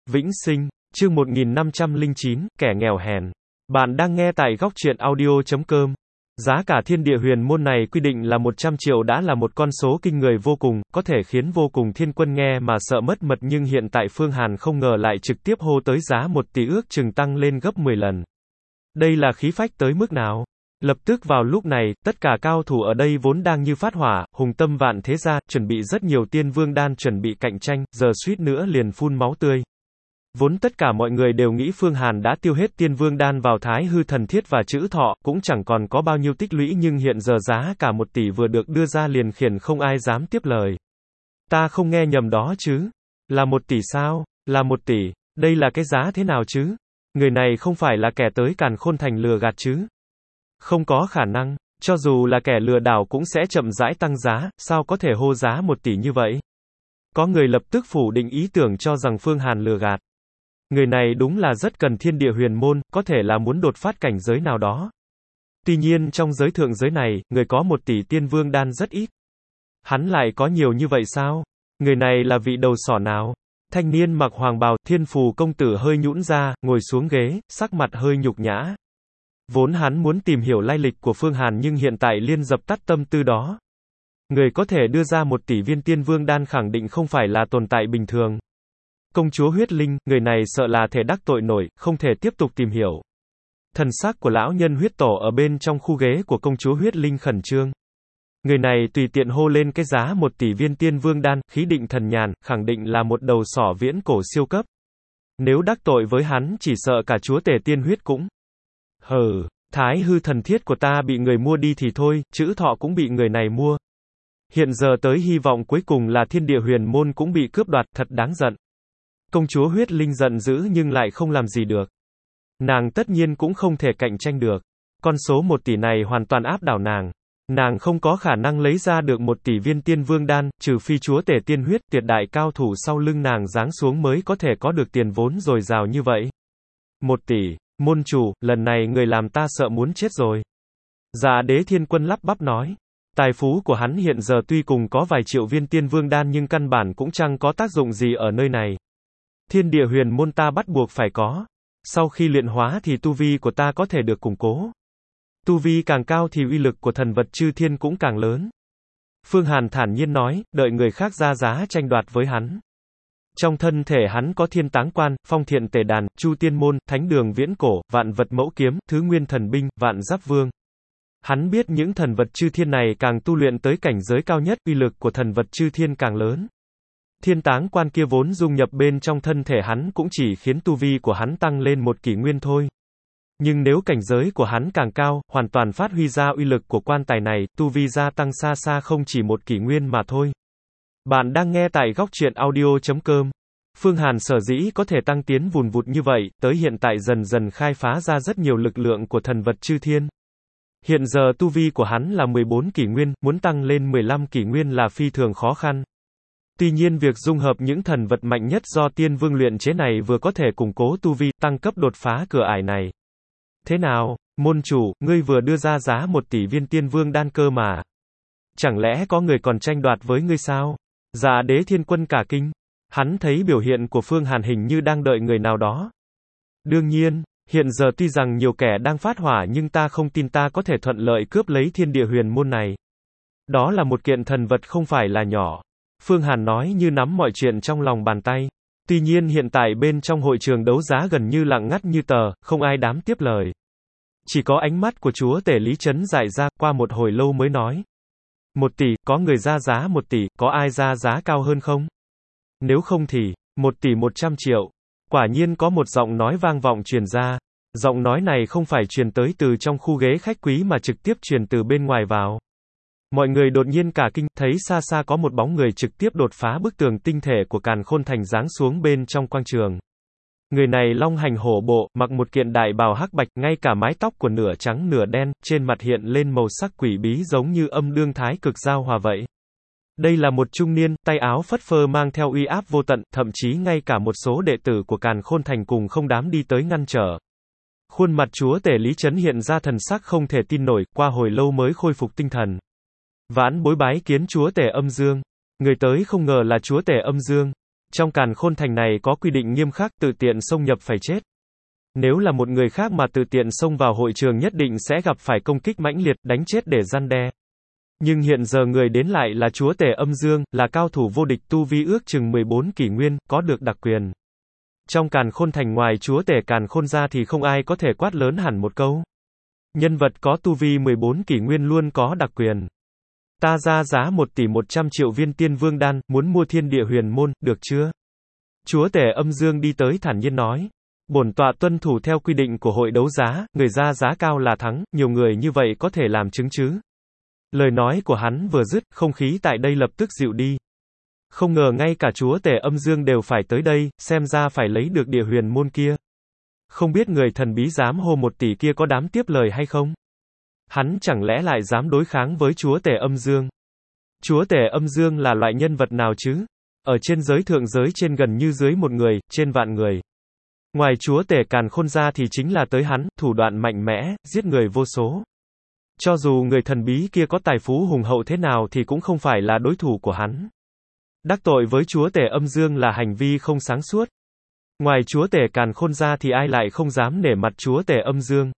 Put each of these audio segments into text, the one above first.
Vĩnh Sinh, chương 1509, kẻ nghèo hèn. Bạn đang nghe tại góc truyện audio.com. Giá cả thiên địa huyền môn này quy định là 100 triệu đã là một con số kinh người vô cùng, có thể khiến vô cùng thiên quân nghe mà sợ mất mật, nhưng hiện tại Phương Hàn không ngờ lại trực tiếp hô tới giá 1 tỷ, ước chừng tăng lên gấp 10 lần. Đây là khí phách tới mức nào? Lập tức vào lúc này, tất cả cao thủ ở đây vốn đang như phát hỏa, hùng tâm vạn thế gia, chuẩn bị rất nhiều tiên vương đan chuẩn bị cạnh tranh, giờ suýt nữa liền phun máu tươi. Vốn tất cả mọi người đều nghĩ Phương Hàn đã tiêu hết tiên vương đan vào Thái Hư Thần Thiết và Chữ Thọ, cũng chẳng còn có bao nhiêu tích lũy, nhưng hiện giờ giá cả 1 tỷ vừa được đưa ra liền khiến không ai dám tiếp lời. Ta không nghe nhầm đó chứ? Là 1 tỷ sao? Là 1 tỷ? Đây là cái giá thế nào chứ? Người này không phải là kẻ tới Càn Khôn Thành lừa gạt chứ? Không có khả năng, cho dù là kẻ lừa đảo cũng sẽ chậm rãi tăng giá, sao có thể hô giá 1 tỷ như vậy? Có người lập tức phủ định ý tưởng cho rằng Phương Hàn lừa gạt. Người này đúng là rất cần thiên địa huyền môn, có thể là muốn đột phát cảnh giới nào đó. Tuy nhiên trong giới thượng giới này, người có 1 tỷ tiên vương đan rất ít. Hắn lại có nhiều như vậy sao? Người này là vị đầu sỏ nào? Thanh niên mặc hoàng bào, Thiên Phù công tử hơi nhũn ra, ngồi xuống ghế, sắc mặt hơi nhục nhã. Vốn hắn muốn tìm hiểu lai lịch của Phương Hàn, nhưng hiện tại liên dập tắt tâm tư đó. Người có thể đưa ra 1 tỷ viên tiên vương đan khẳng định không phải là tồn tại bình thường. Công chúa Huyết Linh, người này sợ là thể đắc tội nổi, không thể tiếp tục tìm hiểu. Thần sắc của lão nhân huyết tổ ở bên trong khu ghế của công chúa Huyết Linh khẩn trương. Người này tùy tiện hô lên cái giá 1 tỷ viên tiên vương đan, khí định thần nhàn, khẳng định là một đầu sỏ viễn cổ siêu cấp. Nếu đắc tội với hắn, chỉ sợ cả chúa tể tiên huyết cũng. Hừ, Thái Hư Thần Thiết của ta bị người mua đi thì thôi, Chữ Thọ cũng bị người này mua. Hiện giờ tới hy vọng cuối cùng là thiên địa huyền môn cũng bị cướp đoạt, thật đáng giận. Công chúa Huyết Linh giận dữ nhưng lại không làm gì được. Nàng tất nhiên cũng không thể cạnh tranh được. Con số 1 tỷ này hoàn toàn áp đảo nàng. Nàng không có khả năng lấy ra được 1 tỷ viên tiên vương đan, trừ phi chúa tể tiên huyết, tuyệt đại cao thủ sau lưng nàng giáng xuống mới có thể có được tiền vốn dồi dào như vậy. 1 tỷ, môn chủ, lần này người làm ta sợ muốn chết rồi. Dạ Đế Thiên Quân lắp bắp nói. Tài phú của hắn hiện giờ tuy cùng có vài triệu viên tiên vương đan nhưng căn bản cũng chẳng có tác dụng gì ở nơi này. Thiên địa huyền môn ta bắt buộc phải có. Sau khi luyện hóa thì tu vi của ta có thể được củng cố. Tu vi càng cao thì uy lực của thần vật chư thiên cũng càng lớn. Phương Hàn thản nhiên nói, đợi người khác ra giá tranh đoạt với hắn. Trong thân thể hắn có Thiên Táng Quan, Phong Thiện Tề Đàn, Chu Tiên Môn, Thánh Đường Viễn Cổ, Vạn Vật Mẫu Kiếm, Thứ Nguyên Thần Binh, Vạn Giáp Vương. Hắn biết những thần vật chư thiên này càng tu luyện tới cảnh giới cao nhất, uy lực của thần vật chư thiên càng lớn. Thiên Táng Quan kia vốn dung nhập bên trong thân thể hắn cũng chỉ khiến tu vi của hắn tăng lên 1 kỷ nguyên thôi. Nhưng nếu cảnh giới của hắn càng cao, hoàn toàn phát huy ra uy lực của quan tài này, tu vi gia tăng xa xa không chỉ 1 kỷ nguyên mà thôi. Bạn đang nghe tại góc truyện audio.com. Phương Hàn sở dĩ có thể tăng tiến vùn vụt như vậy, tới hiện tại dần dần khai phá ra rất nhiều lực lượng của thần vật chư thiên. Hiện giờ tu vi của hắn là 14 kỷ nguyên, muốn tăng lên 15 kỷ nguyên là phi thường khó khăn. Tuy nhiên việc dung hợp những thần vật mạnh nhất do tiên vương luyện chế này vừa có thể củng cố tu vi, tăng cấp đột phá cửa ải này. Thế nào, môn chủ, ngươi vừa đưa ra giá 1 tỷ viên tiên vương đan cơ mà. Chẳng lẽ có người còn tranh đoạt với ngươi sao? Dạ Đế Thiên Quân cả kinh. Hắn thấy biểu hiện của Phương Hàn hình như đang đợi người nào đó. Đương nhiên, hiện giờ tuy rằng nhiều kẻ đang phát hỏa nhưng ta không tin ta có thể thuận lợi cướp lấy thiên địa huyền môn này. Đó là một kiện thần vật không phải là nhỏ. Phương Hàn nói như nắm mọi chuyện trong lòng bàn tay. Tuy nhiên hiện tại bên trong hội trường đấu giá gần như lặng ngắt như tờ, không ai dám tiếp lời. Chỉ có ánh mắt của chúa tể Lý Trấn dại ra, qua một hồi lâu mới nói. 1 tỷ, có người ra giá 1 tỷ, có ai ra giá cao hơn không? Nếu không thì, 1 tỷ 100 triệu. Quả nhiên có một giọng nói vang vọng truyền ra. Giọng nói này không phải truyền tới từ trong khu ghế khách quý mà trực tiếp truyền từ bên ngoài vào. Mọi người đột nhiên cả kinh, thấy xa xa có một bóng người trực tiếp đột phá bức tường tinh thể của Càn Khôn Thành giáng xuống bên trong quang trường. Người này long hành hổ bộ, mặc một kiện đại bào hắc bạch, ngay cả mái tóc của nửa trắng nửa đen, trên mặt hiện lên màu sắc quỷ bí giống như âm đương thái cực giao hòa vậy. Đây là một trung niên, tay áo phất phơ mang theo uy áp vô tận, thậm chí ngay cả một số đệ tử của Càn Khôn Thành cùng không dám đi tới ngăn trở. Khuôn mặt chúa tể Lý Trấn hiện ra thần sắc không thể tin nổi, qua hồi lâu mới khôi phục tinh thần. Vãn bối bái kiến chúa tể Âm Dương. Người tới không ngờ là chúa tể Âm Dương. Trong Càn Khôn Thành này có quy định nghiêm khắc, tự tiện xông nhập phải chết. Nếu là một người khác mà tự tiện xông vào hội trường nhất định sẽ gặp phải công kích mãnh liệt, đánh chết để răn đe. Nhưng hiện giờ người đến lại là chúa tể âm dương, là cao thủ vô địch tu vi ước chừng 14 kỷ nguyên, có được đặc quyền. Trong Càn Khôn Thành ngoài chúa tể Càn Khôn ra thì không ai có thể quát lớn hẳn một câu. Nhân vật có tu vi 14 kỷ nguyên luôn có đặc quyền. Ta ra giá 1 tỷ 100 triệu viên tiên vương đan, muốn mua thiên địa huyền môn, được chưa? Chúa tể âm dương đi tới thản nhiên nói. Bổn tọa tuân thủ theo quy định của hội đấu giá, người ra giá cao là thắng, nhiều người như vậy có thể làm chứng chứ? Lời nói của hắn vừa dứt, không khí tại đây lập tức dịu đi. Không ngờ ngay cả chúa tể âm dương đều phải tới đây, xem ra phải lấy được địa huyền môn kia. Không biết người thần bí dám hô 1 tỷ kia có dám tiếp lời hay không? Hắn chẳng lẽ lại dám đối kháng với chúa tể âm dương? Chúa tể âm dương là loại nhân vật nào chứ? Ở trên giới thượng giới trên gần như dưới 1 người, trên vạn người. Ngoài chúa tể Càn Khôn ra thì chính là tới hắn, thủ đoạn mạnh mẽ, giết người vô số. Cho dù người thần bí kia có tài phú hùng hậu thế nào thì cũng không phải là đối thủ của hắn. Đắc tội với chúa tể âm dương là hành vi không sáng suốt. Ngoài chúa tể Càn Khôn ra thì ai lại không dám nể mặt chúa tể âm dương.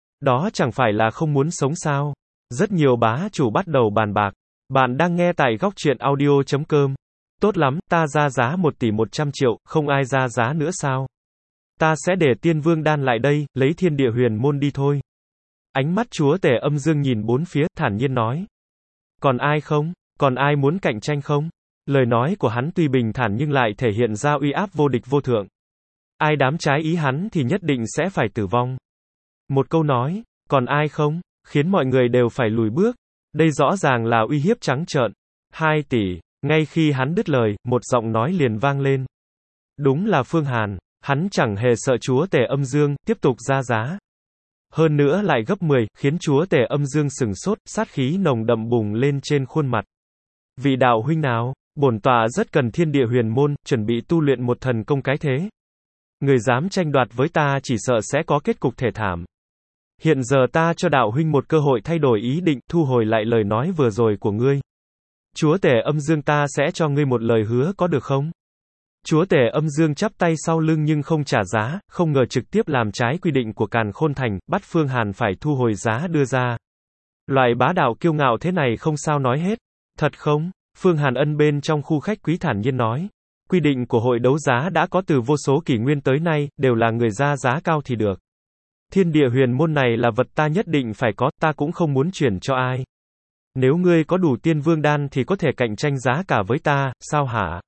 Đó chẳng phải là không muốn sống sao. Rất nhiều bá chủ bắt đầu bàn bạc. Bạn đang nghe tại góc truyện audio.com. Tốt lắm, ta ra giá 1 tỷ 100 triệu, không ai ra giá nữa sao? Ta sẽ để tiên vương đan lại đây, lấy thiên địa huyền môn đi thôi. Ánh mắt chúa tể âm dương nhìn bốn phía, thản nhiên nói. Còn ai không? Còn ai muốn cạnh tranh không? Lời nói của hắn tuy bình thản nhưng lại thể hiện ra uy áp vô địch vô thượng. Ai dám trái ý hắn thì nhất định sẽ phải tử vong. Một câu nói, còn ai không? Khiến mọi người đều phải lùi bước. Đây rõ ràng là uy hiếp trắng trợn. 2 tỷ. Ngay khi hắn đứt lời, một giọng nói liền vang lên. Đúng là Phương Hàn. Hắn chẳng hề sợ chúa tể âm dương, tiếp tục ra giá. Hơn nữa lại gấp 10, khiến chúa tể âm dương sửng sốt, sát khí nồng đậm bùng lên trên khuôn mặt. Vị đạo huynh nào? Bổn tọa rất cần thiên địa huyền môn, chuẩn bị tu luyện một thần công cái thế. Người dám tranh đoạt với ta chỉ sợ sẽ có kết cục thể thảm. Hiện giờ ta cho đạo huynh một cơ hội thay đổi ý định, thu hồi lại lời nói vừa rồi của ngươi. Chúa tể âm dương ta sẽ cho ngươi một lời hứa có được không? Chúa tể âm dương chắp tay sau lưng nhưng không trả giá, không ngờ trực tiếp làm trái quy định của Càn Khôn Thành, bắt Phương Hàn phải thu hồi giá đưa ra. Loại bá đạo kiêu ngạo thế này không sao nói hết. Thật không? Phương Hàn ân bên trong khu khách quý thản nhiên nói. Quy định của hội đấu giá đã có từ vô số kỷ nguyên tới nay, đều là người ra giá cao thì được. Thiên địa huyền môn này là vật ta nhất định phải có, ta cũng không muốn chuyển cho ai. Nếu ngươi có đủ tiên vương đan thì có thể cạnh tranh giá cả với ta, sao hả?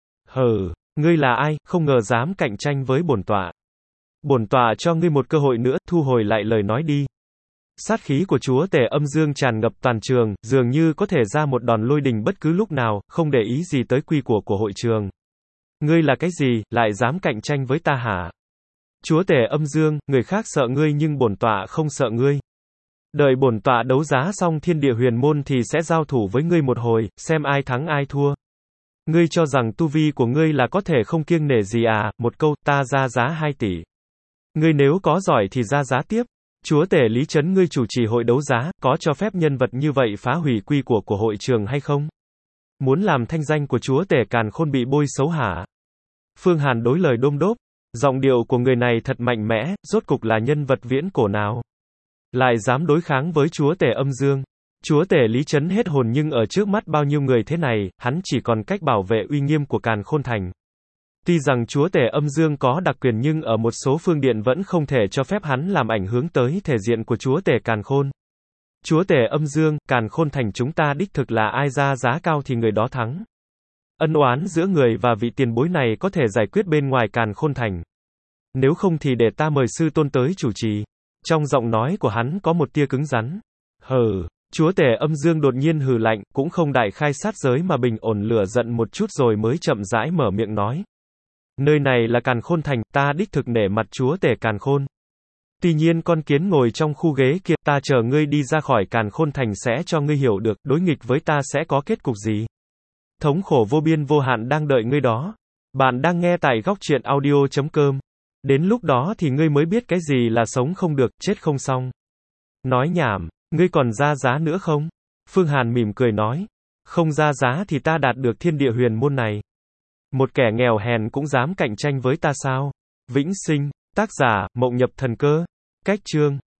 Hừ, ngươi là ai, không ngờ dám cạnh tranh với bổn tọa. Bổn tọa cho ngươi một cơ hội nữa, thu hồi lại lời nói đi. Sát khí của chúa tể âm dương tràn ngập toàn trường, dường như có thể ra một đòn lôi đình bất cứ lúc nào, không để ý gì tới quy của hội trường. Ngươi là cái gì, lại dám cạnh tranh với ta hả? Chúa tể âm dương, người khác sợ ngươi nhưng bổn tọa không sợ ngươi. Đợi bổn tọa đấu giá xong thiên địa huyền môn thì sẽ giao thủ với ngươi một hồi, xem ai thắng ai thua. Ngươi cho rằng tu vi của ngươi là có thể không kiêng nể gì à? Một câu, ta ra giá 2 tỷ. Ngươi nếu có giỏi thì ra giá tiếp. Chúa tể Lý Trấn ngươi chủ trì hội đấu giá, có cho phép nhân vật như vậy phá hủy quy của hội trường hay không? Muốn làm thanh danh của chúa tể Càn Khôn bị bôi xấu hả? Phương Hàn đối lời đôm đốp. Giọng điệu của người này thật mạnh mẽ, rốt cục là nhân vật viễn cổ nào? Lại dám đối kháng với chúa tể âm dương. Chúa tể Lý Trấn hết hồn nhưng ở trước mắt bao nhiêu người thế này, hắn chỉ còn cách bảo vệ uy nghiêm của Càn Khôn Thành. Tuy rằng chúa tể âm dương có đặc quyền nhưng ở một số phương điện vẫn không thể cho phép hắn làm ảnh hưởng tới thể diện của chúa tể Càn Khôn. Chúa tể âm dương, Càn Khôn Thành chúng ta đích thực là ai ra giá cao thì người đó thắng. Ân oán giữa người và vị tiền bối này có thể giải quyết bên ngoài Càn Khôn Thành. Nếu không thì để ta mời sư tôn tới chủ trì. Trong giọng nói của hắn có một tia cứng rắn. Hừ. Chúa tể âm dương đột nhiên hừ lạnh, cũng không đại khai sát giới mà bình ổn lửa giận một chút rồi mới chậm rãi mở miệng nói. Nơi này là Càn Khôn Thành, ta đích thực nể mặt chúa tể Càn Khôn. Tuy nhiên con kiến ngồi trong khu ghế kia, ta chờ ngươi đi ra khỏi Càn Khôn Thành sẽ cho ngươi hiểu được, đối nghịch với ta sẽ có kết cục gì. Thống khổ vô biên vô hạn đang đợi ngươi đó. Bạn đang nghe tại góc truyện audio.com. Đến lúc đó thì ngươi mới biết cái gì là sống không được, chết không xong. Nói nhảm. Ngươi còn ra giá nữa không? Phương Hàn mỉm cười nói. Không ra giá thì ta đạt được thiên địa huyền môn này. Một kẻ nghèo hèn cũng dám cạnh tranh với ta sao? Vĩnh sinh. Tác giả, Mộng Nhập Thần Cơ. Cách chương.